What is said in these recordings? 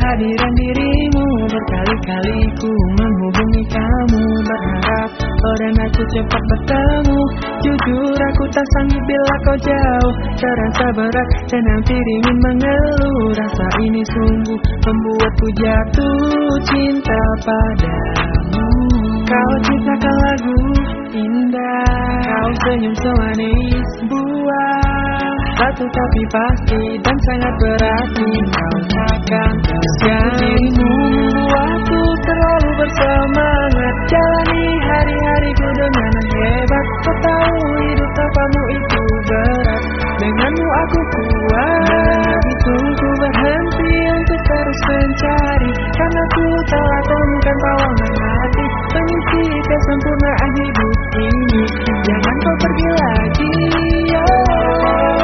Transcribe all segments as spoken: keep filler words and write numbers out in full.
kehadiran dirimu. Berkali-kali ku menghubungi kamu, berharap kau dan aku cepat bertemu. Jujur aku tak sanggup bila kau jauh, terasa berat dan hampir ingin mengeluh. Rasa ini sungguh membuatku jatuh cinta padamu. Kau ciptakan lagu indah, kau senyum semanis buah satu tapi pasti dan sangat berarti. Kau takkan tergantimu, membuatku terlalu bersemangat. Jalani hari-hariku dengan hebat. Kau tahu hidup tanpamu itu berat, denganmu aku kuat. Dengan itu ku berhenti untuk terus mencari, karena ku telah temukan pawangan hati, pengisi kesempurnaan hidup ini. Jangan kau pergi lagi, oh.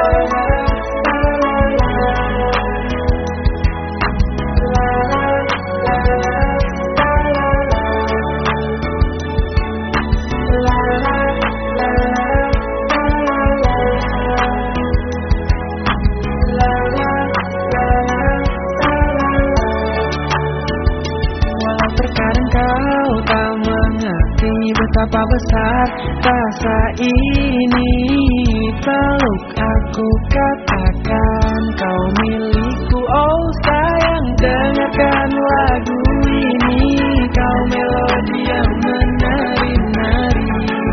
Betapa besar rasa ini, peluk aku, katakan kau milikku. Oh sayang, dengarkan lagu ini, kau melodi yang menari-nari,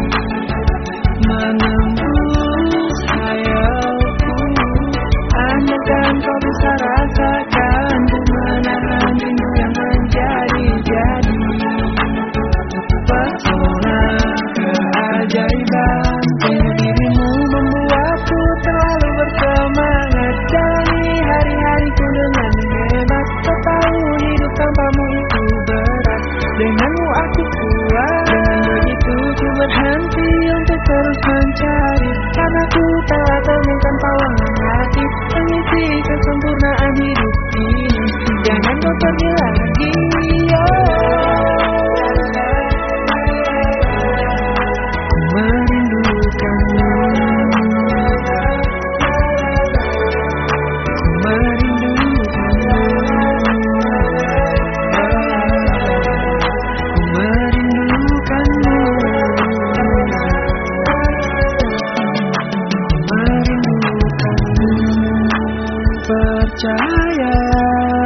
menembus hayalku. Andaikan kau bisa rasakan, ku menahan rindu yang menjadi-jadi. Pesona keajaiban punya dirimu membuatku terlalu bersemangat. Jalani hari-hariku dengan hebat. Kau tahu hidup tanpamu itu berat, denganmu aku kuat. Dengan begitu ku berhenti untuk terus mencari, karena ku telah temukan pawangan hati, pengisi kesempurnaan hidup ini. Jangan kau pergi lagi, oh. Percaya